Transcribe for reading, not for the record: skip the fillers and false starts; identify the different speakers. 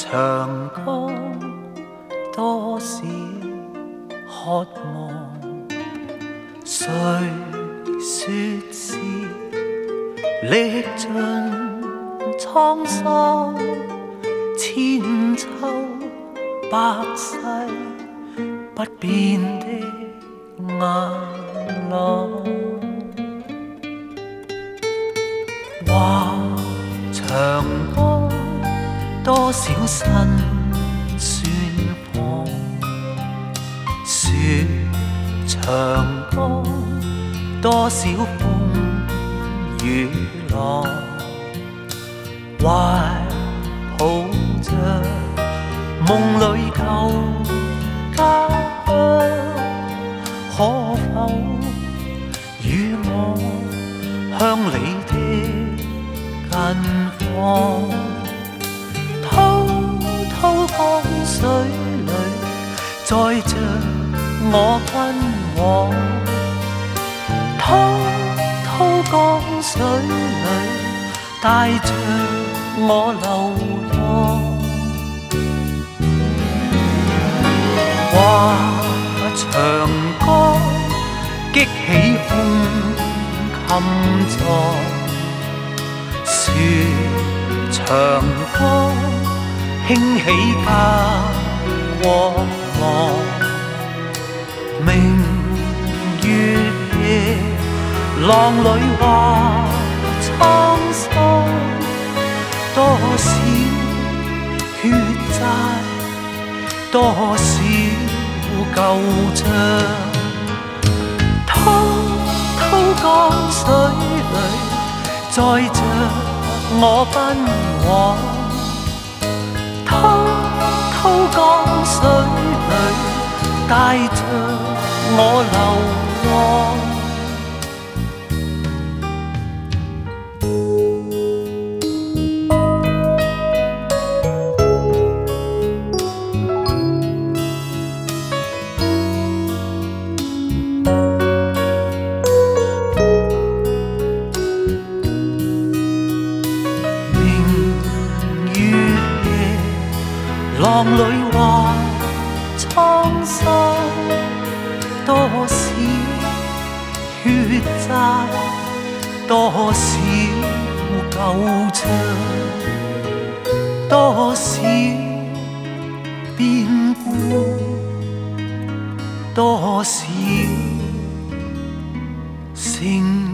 Speaker 1: 長江多少渴望，誰說是歷盡滄桑，千秋百世不變的硬朗。話長江多少辛酸況，說長江多少風雨浪，懷抱着夢裏舊家鄉，可否與我鄉里的近況？滔滔江水裏載着我奔往，滔滔江水裏帶着我流浪。話長江激起風琴座，說長江興起家國望，明月夜浪裏話滄桑，多少血債，多少舊帳，滔滔江水裏載着我奔往，滔滔江水裏帶着我流浪。浪裏話滄桑，多少血債，多少舊帳，多少變故，多少成